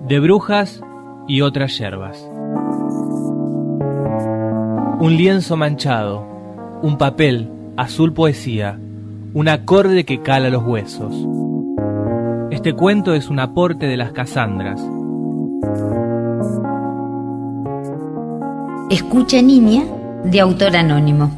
de brujas y otras yerbas. Un lienzo manchado, un papel, azul poesía, un acorde que cala los huesos. Este cuento es un aporte de las Casandras. Escucha Niña, de autor anónimo.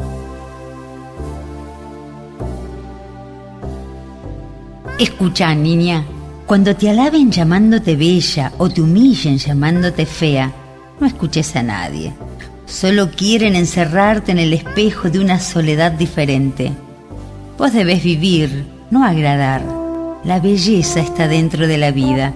Escucha, niña, cuando te alaben llamándote bella o te humillen llamándote fea, no escuches a nadie. Solo quieren encerrarte en el espejo de una soledad diferente. Vos debés vivir, no agradar. La belleza está dentro de la vida.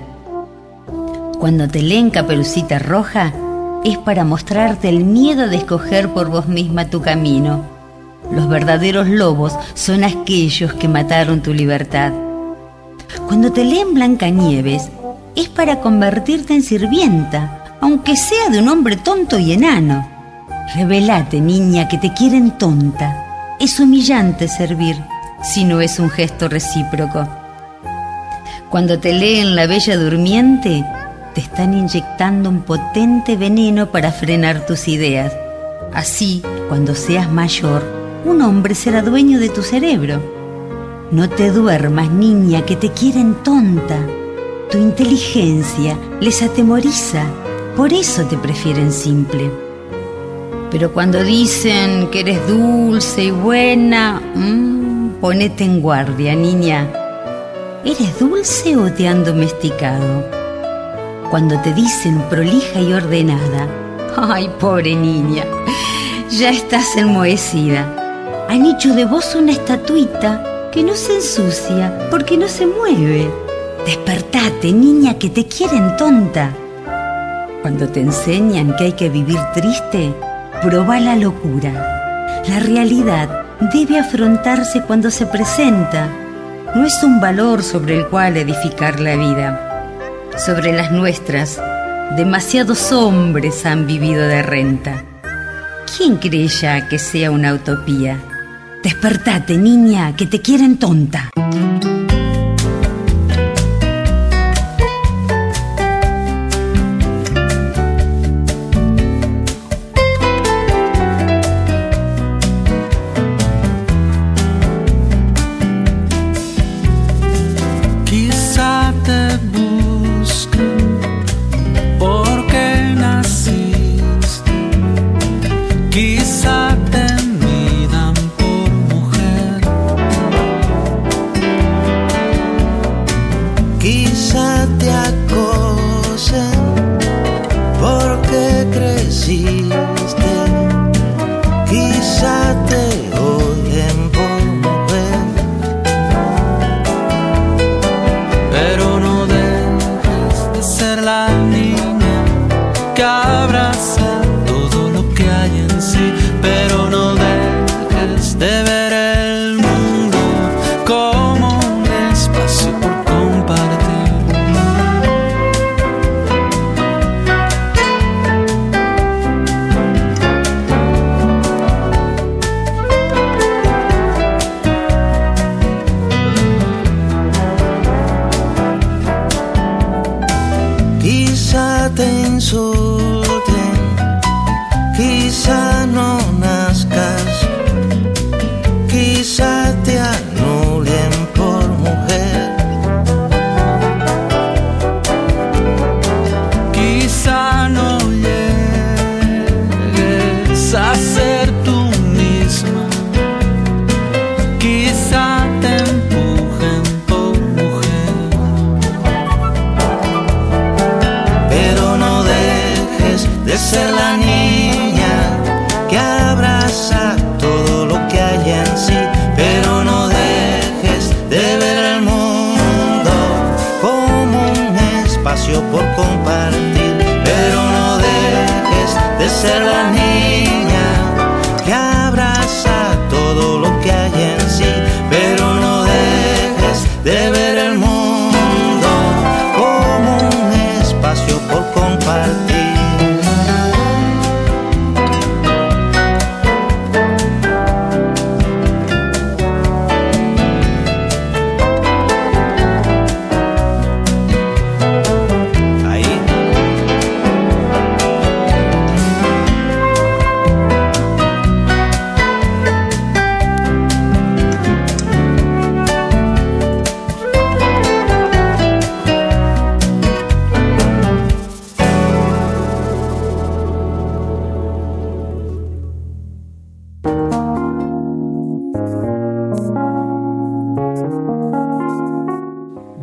Cuando te leen Caperucita Roja, es para mostrarte el miedo de escoger por vos misma tu camino. Los verdaderos lobos son aquellos que mataron tu libertad. Cuando te leen Blancanieves, es para convertirte en sirvienta, aunque sea de un hombre tonto y enano. Rebelate, niña, que te quieren tonta. Es humillante servir, si no es un gesto recíproco. Cuando te leen La Bella Durmiente, te están inyectando un potente veneno para frenar tus ideas. Así, cuando seas mayor, un hombre será dueño de tu cerebro. No te duermas, niña, que te quieren tonta. Tu inteligencia les atemoriza, por eso te prefieren simple. Pero cuando dicen que eres dulce y buena, ponete en guardia, niña. ¿Eres dulce o te han domesticado? Cuando te dicen prolija y ordenada, ay, pobre niña, ya estás enmohecida. Han hecho de vos una estatuita que no se ensucia porque no se mueve. Despertate, niña, que te quieren tonta. Cuando te enseñan que hay que vivir triste, probá la locura. La realidad debe afrontarse cuando se presenta. No es un valor sobre el cual edificar la vida. Sobre las nuestras, demasiados hombres han vivido de renta. ¿Quién cree ya que sea una utopía? Despertate, niña, que te quieren tonta. Quizá te busquen porque naciste, quizá te midan por mujer, quizá te acosen porque creciste, quizá te odien por mujer. Pero no dejes de ser la niña que abraza todo lo que hay en sí. Pero no dejes de ver el mundo como un espacio por compartir. Quizá te insulten, quizá no nazcas, quizá te anulen por mujer, quizá no llegues a ser tú misma, quizá te empujen por mujer. Pero no dejes de ser la niña que abraza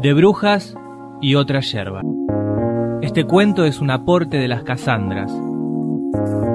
de brujas y otra yerba. Este cuento es un aporte de las Casandras.